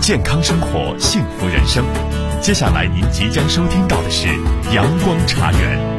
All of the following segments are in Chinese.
健康生活，幸福人生。接下来您即将收听到的是阳光茶园。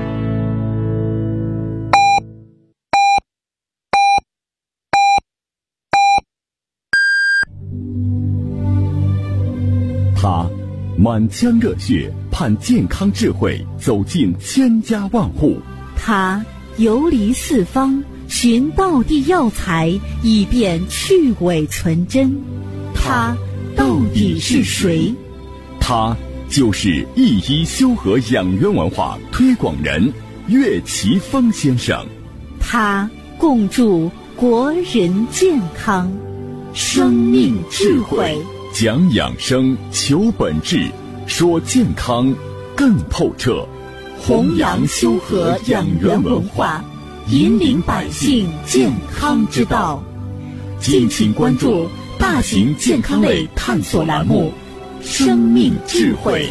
他满腔热血，盼健康智慧走进千家万户。 他游离四方，寻道地药材，以便去伪存真。他到底是谁？ 他就是一医修和养元文化推广人岳奇峰先生。 他共筑国人健康，生命智慧， 讲养生，求本质，说健康更透彻， 弘扬修和养元文化，引领百姓健康之道。敬请关注大型健康类探索栏目《生命智慧》。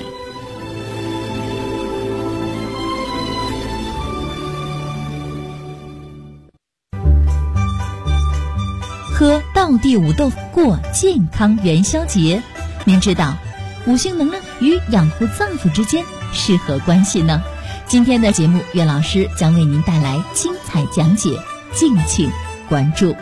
喝道地五豆过健康元宵节，您知道五行能量与养护脏腑之间是何关系呢？今天的节目，岳老师将为您带来精彩讲解，敬请关注。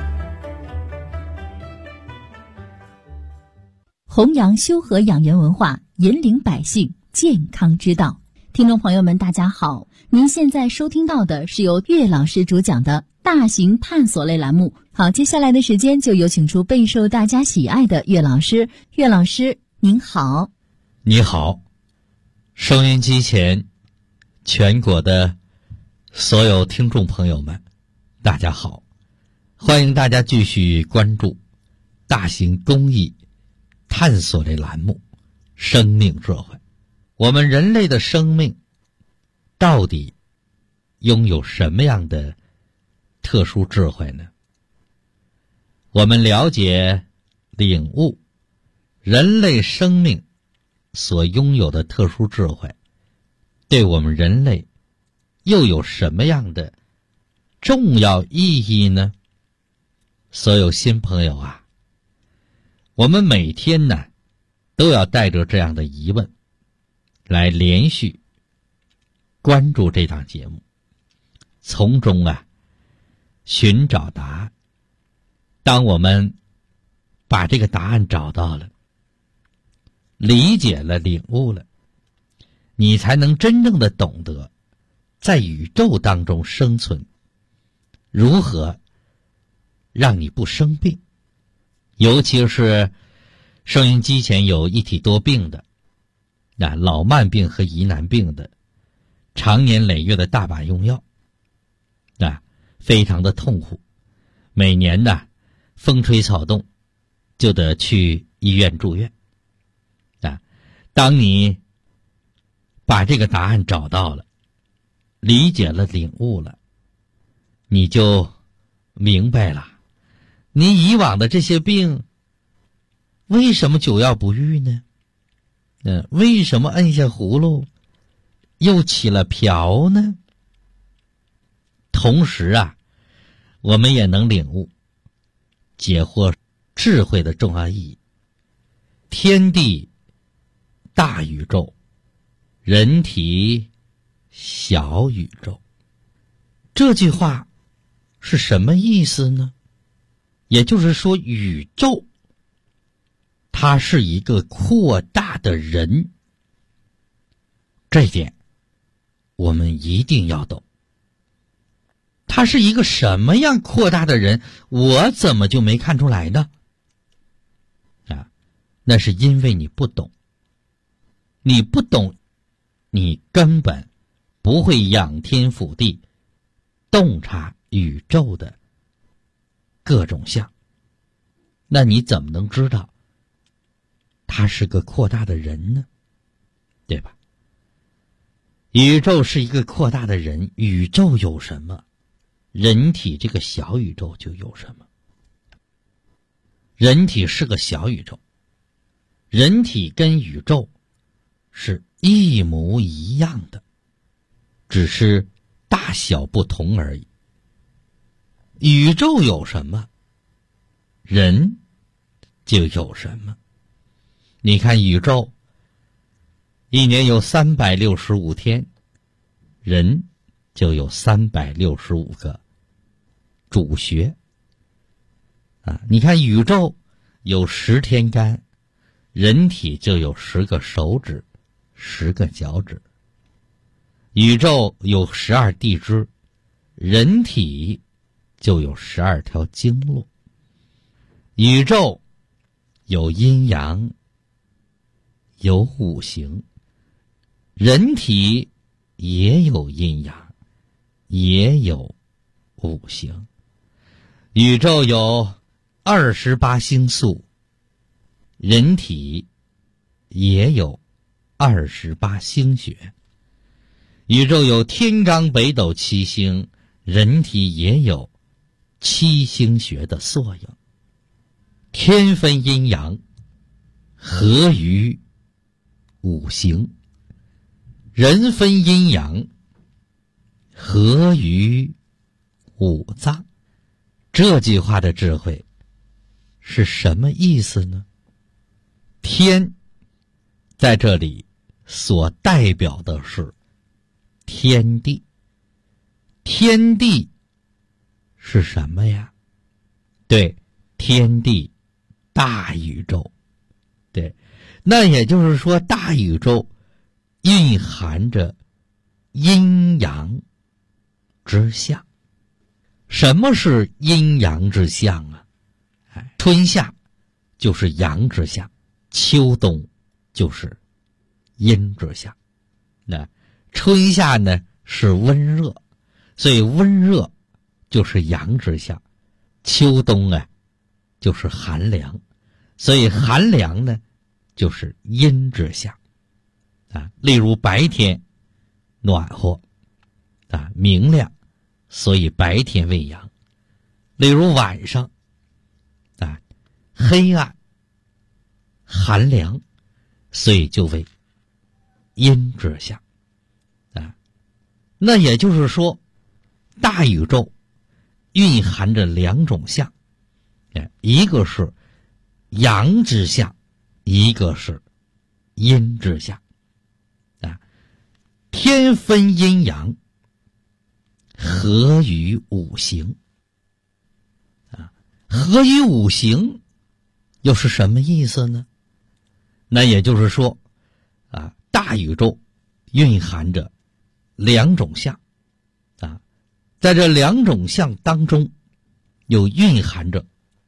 弘扬修和养元文化，引领百姓健康之道。听众朋友们，大家好，您现在收听到的是由岳老师主讲的大型探索类栏目。好，接下来的时间就有请出备受大家喜爱的岳老师。岳老师您好。 你好，收音机前全国的所有听众朋友们，大家好，欢迎大家继续关注大型公益探索类栏目生命智慧。我们人类的生命到底拥有什么样的特殊智慧呢？我们了解领悟人类生命所拥有的特殊智慧，对我们人类又有什么样的重要意义呢？所有新朋友啊，我们每天呢都要带着这样的疑问来连续关注这档节目，从中寻找答案。当我们把这个答案找到了，理解了，领悟了，你才能真正的懂得在宇宙当中生存，如何让你不生病。尤其是收音机前有一体多病的，老慢病和疑难病的，常年累月的大把用药，非常的痛苦，每年风吹草动就得去医院住院。当你把这个答案找到了，理解了，领悟了，你就明白了，你以往的这些病为什么久药不愈呢？为什么摁下葫芦又起了瓢呢？同时我们也能领悟解惑智慧的重要意义。天地大宇宙，人体小宇宙，这句话是什么意思呢？也就是说，宇宙它是一个扩大的人，这一点我们一定要懂。他是一个什么样扩大的人，我怎么就没看出来呢？那是因为你不懂。你不懂，你根本不会仰天俯地，洞察宇宙的各种相。那你怎么能知道他是个扩大的人呢？对吧？宇宙是一个扩大的人，宇宙有什么，人体这个小宇宙就有什么。人体是个小宇宙，人体跟宇宙是一模一样的，只是大小不同而已。宇宙有什么，人就有什么。 你看宇宙一年有365天，人就有365个主穴啊。你看宇宙有10天干，人体就有10个手指，10个脚趾。宇宙有12地支，人体就有12条经络。宇宙有阴阳，有五行，人体也有阴阳，也有五行。宇宙有28星宿，人体也有28星穴。宇宙有天罡北斗7星，人体也有7星穴的缩影。天分阴阳，合于五行；人分阴阳，合于五脏。这句话的智慧是什么意思呢？天在这里所代表的是天地。天地是什么呀？对，天地大宇宙。对，那也就是说大宇宙蕴含着阴阳之象。什么是阴阳之象啊？春夏就是阳之象，秋冬就是阴之象。那春夏呢是温热，所以温热就是阳之象。秋冬啊就是寒凉，所以寒凉呢就是阴之象啊。例如白天暖和啊明亮，所以白天为阳。例如晚上啊黑暗寒凉，所以就为阴之象啊。那也就是说大宇宙蕴含着2种象，一个是阳之象，一个是阴之象啊。天分阴阳，合于五行啊。合于五行又是什么意思呢？那也就是说啊，大宇宙蕴含着2种象啊，在这2种象当中又蕴含着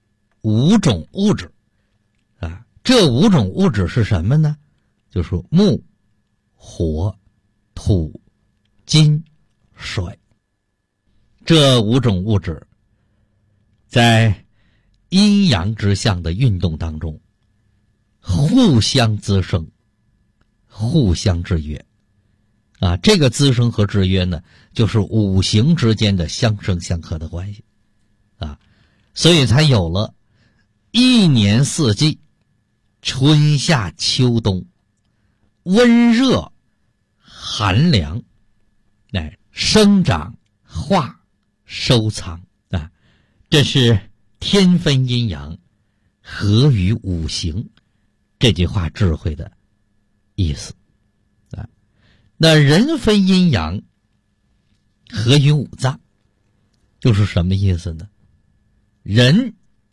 5种物质啊。这5种物质是什么呢？就是木、火、土、金、水。这5种物质在阴阳之象的运动当中互相滋生，互相制约啊。这个滋生和制约呢，就是五行之间的相生相克的关系啊，所以才有了一年四季，春夏秋冬，温热寒凉，生长化收藏啊。这是天分阴阳，合于五行这句话智慧的意思啊。那人分阴阳，合于五脏，又是什么意思呢？人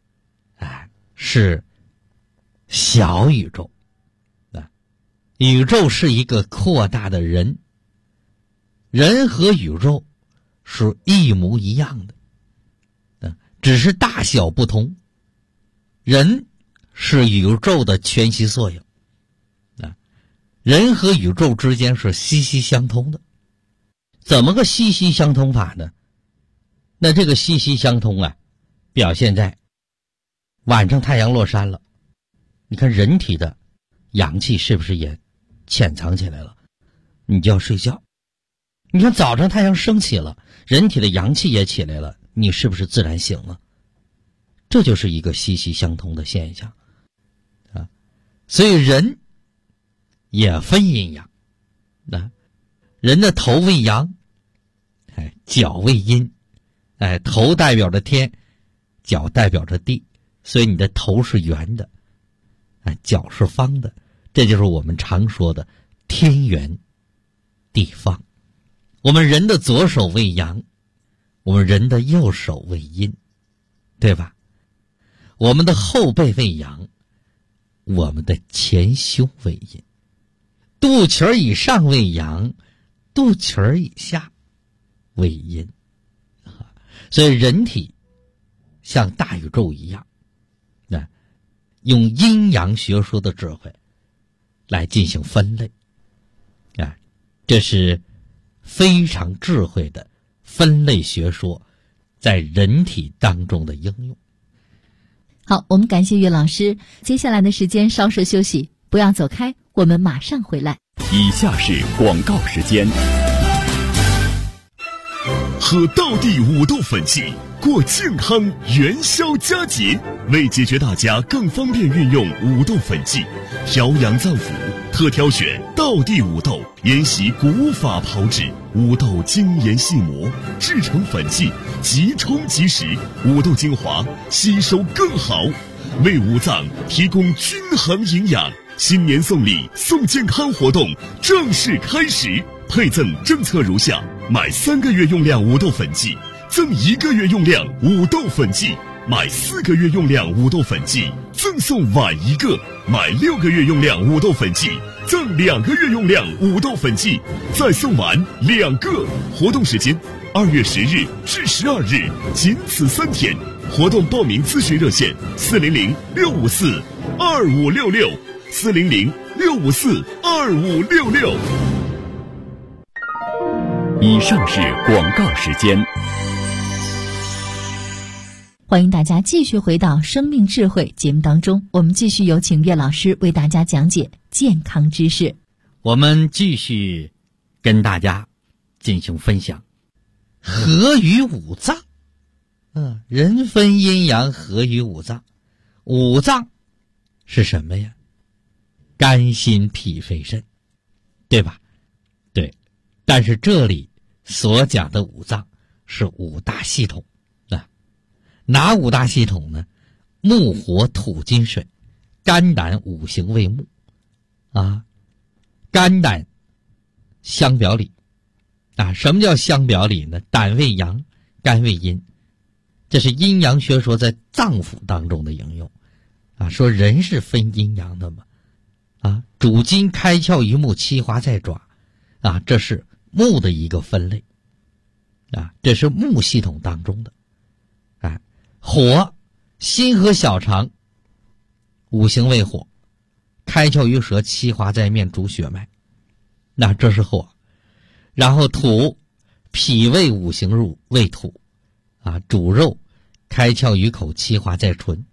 是小宇宙啊，宇宙是一个扩大的人，人和宇宙是一模一样的啊，只是大小不同。人是宇宙的全息缩影啊，人和宇宙之间是息息相通的。怎么个息息相通法呢？那这个息息相通啊，表现在晚上太阳落山了，你看人体的阳气是不是也潜藏起来了？你就要睡觉。你看早上太阳升起了，人体的阳气也起来了，你是不是自然醒了？这就是一个息息相通的现象啊。所以人也分阴阳啊，人的头为阳，脚为阴，头代表着天，脚代表着地，所以你的头是圆的角是方的，这就是我们常说的天圆地方。我们人的左手为阳，我们人的右手为阴，对吧？我们的后背为阳，我们的前胸为阴，肚脐以上为阳，肚脐以下为阴。所以人体像大宇宙一样，用阴阳学说的智慧来进行分类，这是非常智慧的分类学说在人体当中的应用。 好，我们感谢岳老师。接下来的时间稍事休息，不要走开，我们马上回来。 以下是广告时间。 喝道地五豆粉剂，过健康元宵佳节。为解决大家更方便运用五豆粉剂，调养脏腑，特挑选道地五豆，沿袭古法炮制，五豆精研细磨，制成粉剂，即冲即食，五豆精华吸收更好，为五脏提供均衡营养。新年送礼送健康活动正式开始，配赠政策如下：买3个月用量五豆粉剂，赠1个月用量五豆粉剂；买4个月用量五豆粉剂，赠送碗1个；买6个月用量五豆粉剂，赠2个月用量五豆粉剂，再送碗2个。活动时间2月10日至12日，仅此3天。活动报名咨询热线：400-654-2566，400-654-2566。 以上是广告时间。 欢迎大家继续回到生命智慧节目当中，我们继续有请岳老师为大家讲解健康知识。 我们继续跟大家进行分享合于五脏。人分阴阳，合于五脏。五脏是什么呀？肝心脾肺肾，对吧？对。但是这里所讲的五脏是5大系统。哪5大系统呢？木火土金水，肝胆五行为木。肝胆相表里。什么叫相表里呢？胆为阳，肝为阴。这是阴阳学说在脏腑当中的应用。说人是分阴阳的嘛。主筋开窍于目，七华在爪。这是木的一个分类。这是木系统当中的。火，心和小肠，五行为火，开窍于舌，七华在面，主血脉。这是火。然后土，脾胃五行入为土，主肉，开窍于口，七华在唇。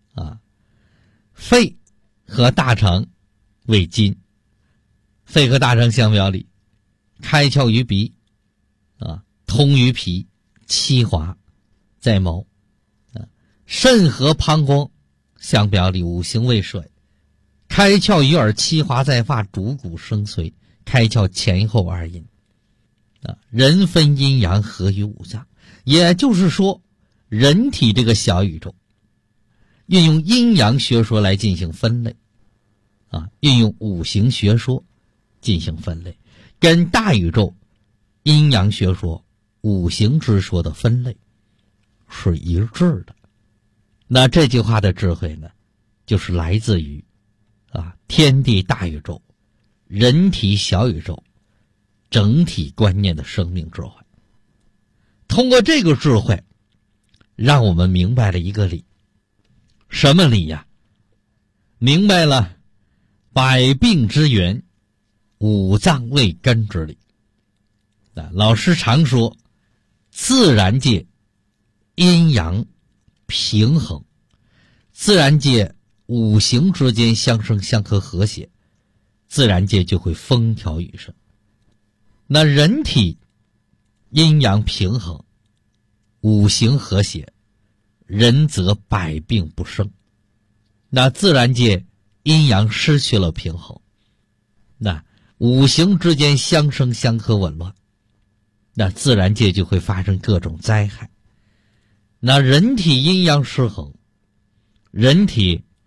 肺和大肠为金，肺和大肠相表里，开窍于鼻，通于脾，七华在毛。肾和膀胱相表里，五行为水，开窍于耳，七华在发，主骨生髓，开窍前后2阴。人分阴阳，合于五脏。也就是说，人体这个小宇宙运用阴阳学说来进行分类，运用五行学说进行分类，跟大宇宙阴阳学说、五行之说的分类是一致的。那这句话的智慧呢，就是来自于天地大宇宙、人体小宇宙整体观念的生命智慧。通过这个智慧，让我们明白了一个理。什么理呀？明白了百病之源，五脏为根之理。老师常说，自然界阴阳平衡，自然界五行之间相生相克和谐，自然界就会风调雨顺。那人体阴阳平衡，五行和谐，人则百病不生。那自然界阴阳失去了平衡，那五行之间相生相克紊乱，那自然界就会发生各种灾害。那人体阴阳失衡，人体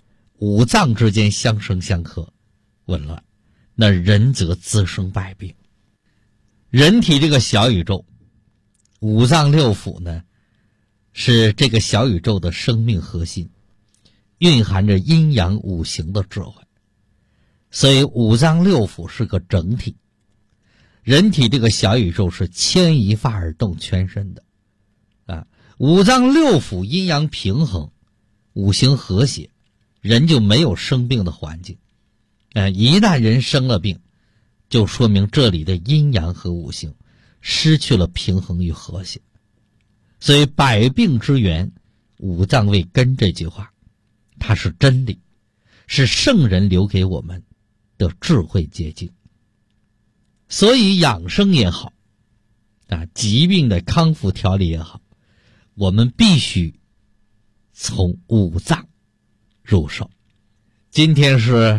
五脏之间相生相克，紊乱，那人则滋生百病。人体这个小宇宙，五脏六腑呢，是这个小宇宙的生命核心，蕴含着阴阳五行的智慧。所以五脏六腑是个整体，人体这个小宇宙是牵一发而动全身的啊。五脏六腑阴阳平衡，五行和谐，人就没有生病的环境。一旦人生了病，就说明这里的阴阳和五行失去了平衡与和谐。所以百病之源，五脏为根这句话，它是真理，是圣人留给我们的智慧结晶。所以养生也好疾病的康复调理也好，我们必须从五脏入手。今天是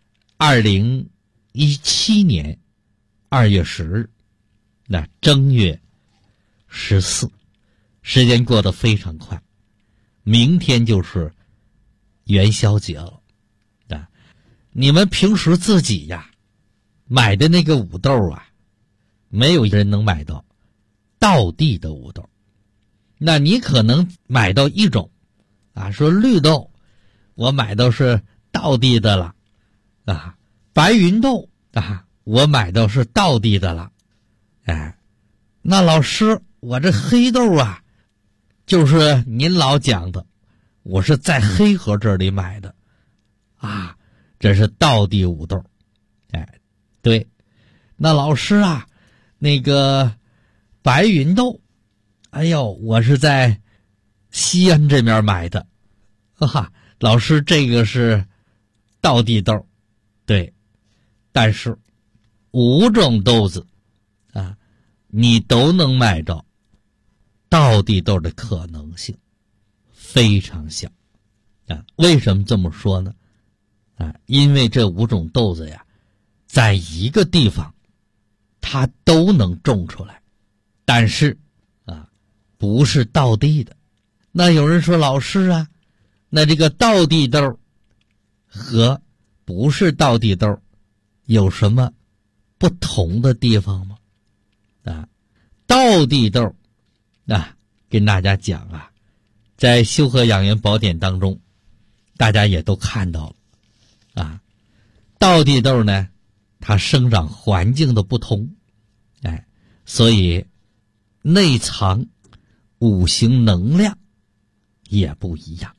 2017年2月10日，那正月14，时间过得非常快，明天就是元宵节了你们平时自己买的那个五豆没有人能买到道地的五豆。那你可能买到一种说绿豆我买到是道地的了白芸豆我买到是道地的了那老师我这黑豆就是您老讲的，我是在黑河这里买的这是道地五豆。对，那老师那个白芸豆我是在西安这边买的老师这个是道地豆。对，但是5种豆子你都能买着道地豆的可能性非常小为什么这么说呢因为这5种豆子在一个地方它都能种出来，但是不是道地的。那有人说老师那这个道地豆和不是道地豆有什么不同的地方吗？道地豆跟大家讲在《修和养元宝典》当中大家也都看到了道地豆呢它生长环境的不同所以内藏五行能量也不一样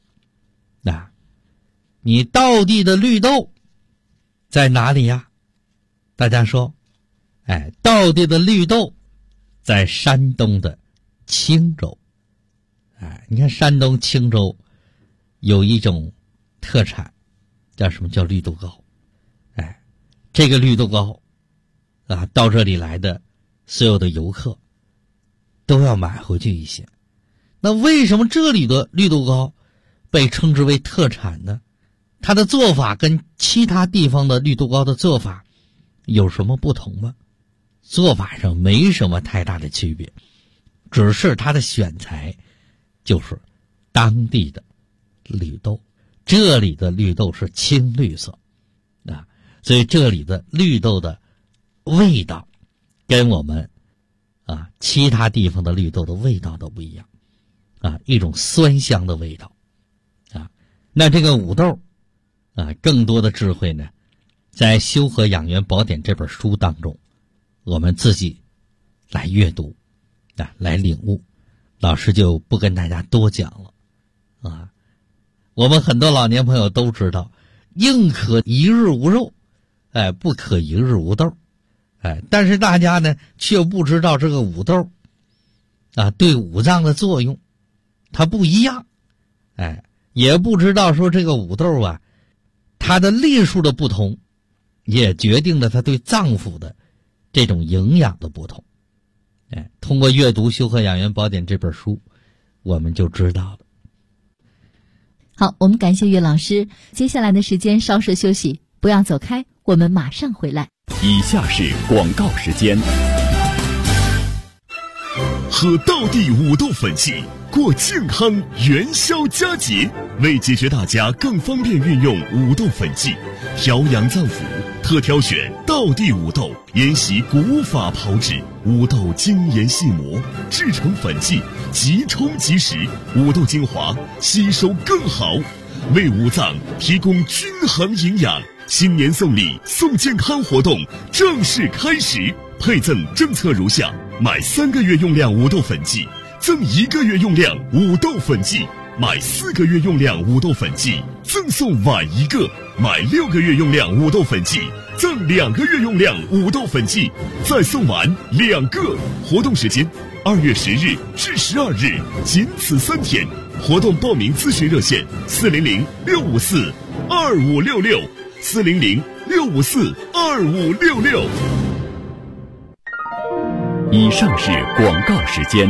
你道地的绿豆在哪里大家说道地的绿豆在山东的青州你看山东青州有一种特产叫什么？叫绿豆糕这个绿豆糕到这里来的所有的游客都要买回去一些。那为什么这里的绿豆糕被称之为特产呢？它的做法跟其他地方的绿豆糕的做法有什么不同吗？做法上没什么太大的区别，只是它的选材就是当地的绿豆，这里的绿豆是青绿色所以这里的绿豆的味道跟我们其他地方的绿豆的味道都不一样一种酸香的味道那这个五豆更多的智慧呢，在《修和养元宝典》这本书当中，我们自己来阅读来领悟，老师就不跟大家多讲了我们很多老年朋友都知道，宁可一日无肉不可一日无豆但是大家呢却不知道这个五豆对五脏的作用它不一样也不知道说这个五豆它的粒数的不同也决定了它对脏腑的这种营养的不同通过阅读《修和养元宝典》这本书我们就知道了。 好，我们感谢岳老师，接下来的时间稍事休息，不要走开，我们马上回来。 以下是广告时间。 喝道地五豆粉剂，过健康元宵佳节。为解决大家更方便运用五豆粉剂，调养脏腑，特挑选道地五豆，沿袭古法炮制，五豆精研细磨，制成粉剂，即冲即食，五豆精华吸收更好，为五脏提供均衡营养。新年送礼送健康活动正式开始，配赠政策如下：买3个月用量五豆粉剂赠1个月用量五豆粉剂，买4个月用量五豆粉剂赠送碗1个，买6个月用量五豆粉剂赠2个月用量五豆粉剂，再送碗2个。活动时间2月10日至12日，仅此3天。活动报名咨询热线400-654-2566，400-654-2566。 以上是广告时间。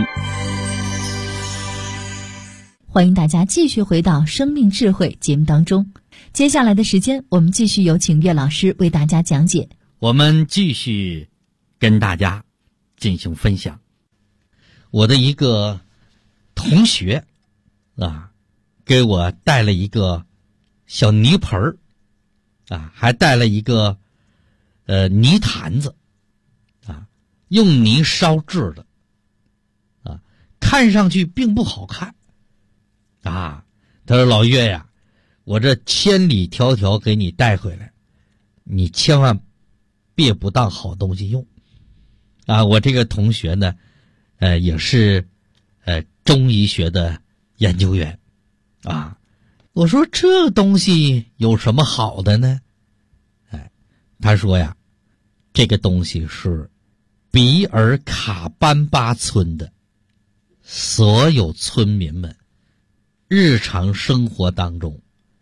欢迎大家继续回到生命智慧节目当中。接下来的时间，我们继续有请岳老师为大家讲解。 我们继续跟大家进行分享。我的一个同学给我带了一个小泥盆儿还带了一个泥坛子用泥烧制的看上去并不好看他说老岳呀，我这千里迢迢给你带回来，你千万别不当好东西用我这个同学呢也是中医学的研究员我说这东西有什么好的呢？他说呀，这个东西是比尔卡班巴村的所有村民们日常生活当中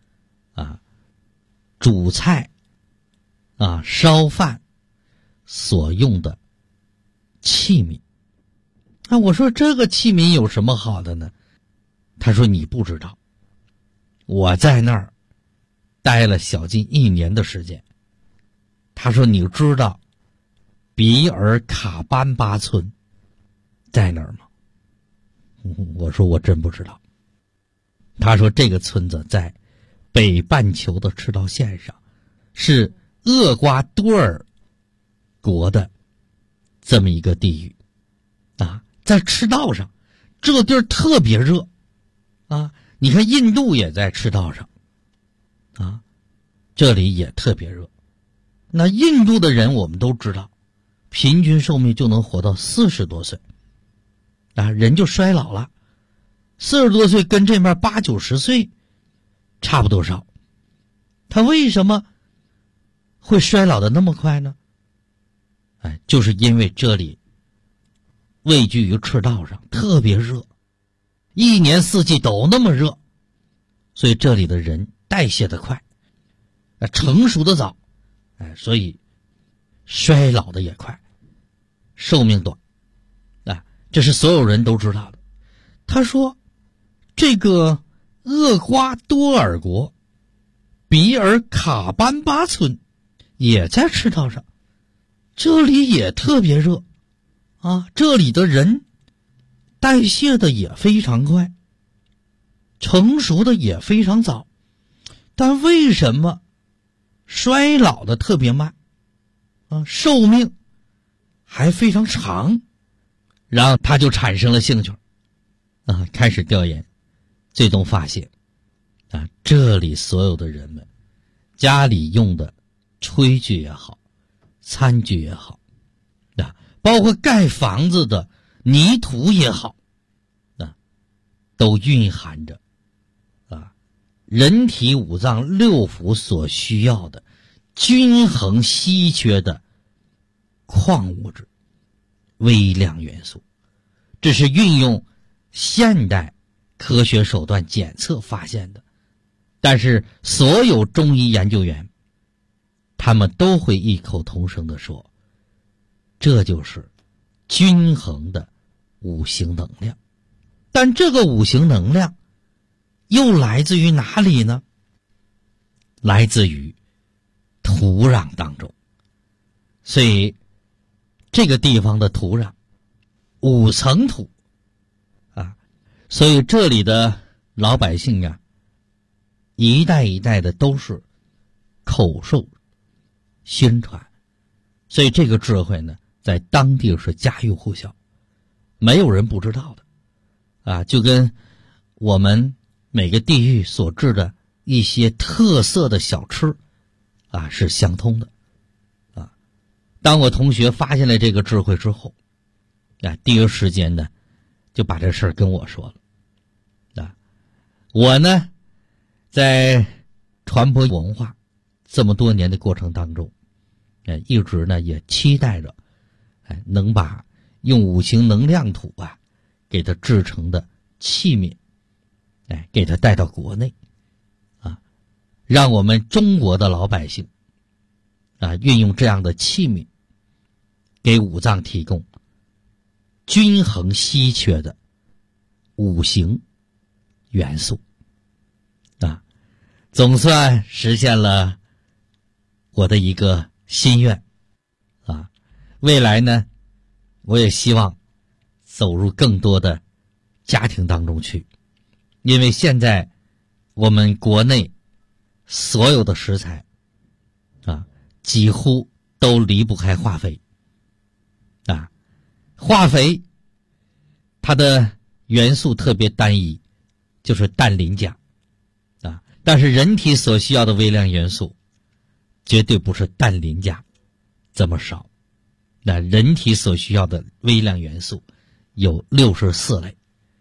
煮菜烧饭所用的器皿我说这个器皿有什么好的呢？他说你不知道，我在那儿待了小近1年的时间。他说你知道比尔卡班巴村在哪儿吗？我说我真不知道。他说这个村子在北半球的赤道线上，是厄瓜多尔国的这么一个地域在赤道上，这个地儿特别热你看印度也在赤道上这里也特别热。那印度的人我们都知道，平均寿命就能活到40多岁人就衰老了，40多岁跟这边80、90岁差不多少。他为什么会衰老的那么快呢？就是因为这里位居于赤道上，特别热，1年4季都那么热，所以这里的人代谢的快成熟的早所以衰老的也快，寿命短这是所有人都知道的。他说这个厄瓜多尔国比尔卡班巴村也在赤道上，这里也特别热这里的人代谢的也非常快，成熟的也非常早，但为什么衰老的特别慢寿命还非常长？然后他就产生了兴趣开始调研，最终发现这里所有的人们家里用的炊具也好，餐具也好包括盖房子的泥土也好都蕴含着人体5脏6腑所需要的均衡稀缺的矿物质、微量元素。这是运用现代科学手段检测发现的，但是所有中医研究员他们都会异口同声地说，这就是均衡的五行能量。但这个五行能量又来自于哪里呢？来自于土壤当中。所以这个地方的土壤5层土所以这里的老百姓呀，一代一代的都是口授宣传，所以这个智慧呢，在当地是家喻户晓，没有人不知道的就跟我们每个地域所制的一些特色的小吃是相通的当我同学发现了这个智慧之后第一时间呢就把这事儿跟我说了我呢在传播文化这么多年的过程当中一直呢也期待着能把用五行能量土给它制成的器皿给它带到国内让我们中国的老百姓运用这样的器皿给五脏提供均衡稀缺的五行元素总算实现了我的一个心愿未来呢我也希望走入更多的家庭当中去，因为现在我们国内所有的食材几乎都离不开化肥化肥它的元素特别单一，就是氮磷钾但是人体所需要的微量元素绝对不是氮磷钾这么少，那人体所需要的微量元素有64类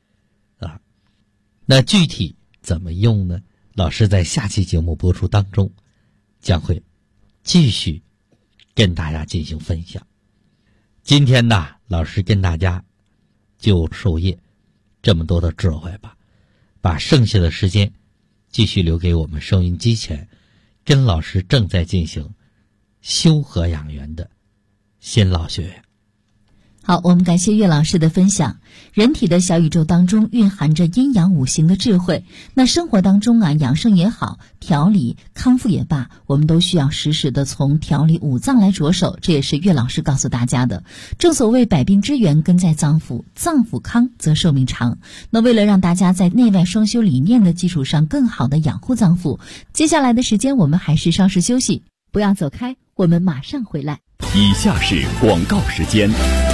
那具体怎么用呢？老师在下期节目播出当中将会继续跟大家进行分享。今天呢，老师跟大家就授业这么多的智慧吧，把剩下的时间继续留给我们收音机前跟老师正在进行修和养元的新老学员。 好，我们感谢岳老师的分享。人体的小宇宙当中蕴含着阴阳五行的智慧，那生活当中养生也好，调理康复也罢，我们都需要时时的从调理五脏来着手，这也是岳老师告诉大家的。正所谓百病之源根在脏腑，脏腑康则寿命长。那为了让大家在内外双修理念的基础上更好的养护脏腑，接下来的时间我们还是稍事休息，不要走开，我们马上回来。 以下是广告时间。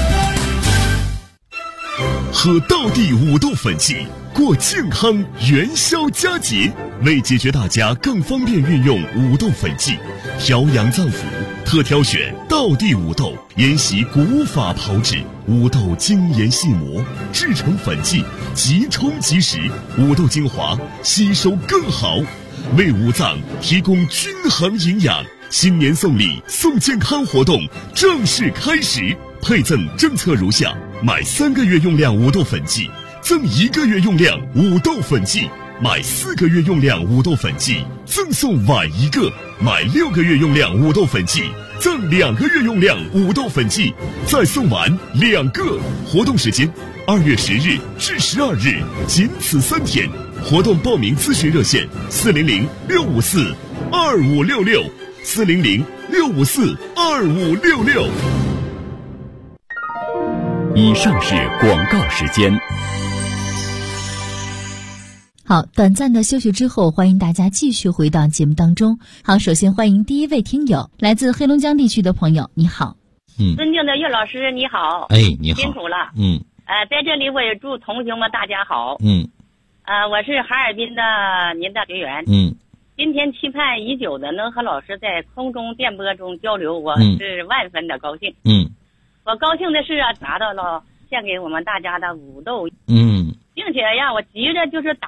喝道地五豆粉剂，过健康元宵佳节。为解决大家更方便运用五豆粉剂，调养脏腑，特挑选道地五豆，沿袭古法炮制，五豆精研细磨，制成粉剂，即冲即食，五豆精华吸收更好，为五脏提供均衡营养。新年送礼送健康活动正式开始，配赠政策如下：买3个月用量五豆粉剂赠1个月用量五豆粉剂，买4个月用量五豆粉剂赠送碗1个，买6个月用量五豆粉剂赠2个月用量五豆粉剂，再送碗2个。活动时间2月10日至12日，仅此3天。活动报名咨询热线400-654-2566。400-654-2566。 以上是广告时间。 好，短暂的休息之后，欢迎大家继续回到节目当中。好，首先欢迎第一位听友，来自黑龙江地区的朋友，你好。 尊敬的岳老师，你好。 你好。 辛苦了。在这里我也祝同学们大家好。我是哈尔滨的您的学员。今天期盼已久的能和老师在空中电波中交流，我是万分的高兴。我高兴的是拿到了献给我们大家的五豆，并且让我急着就是打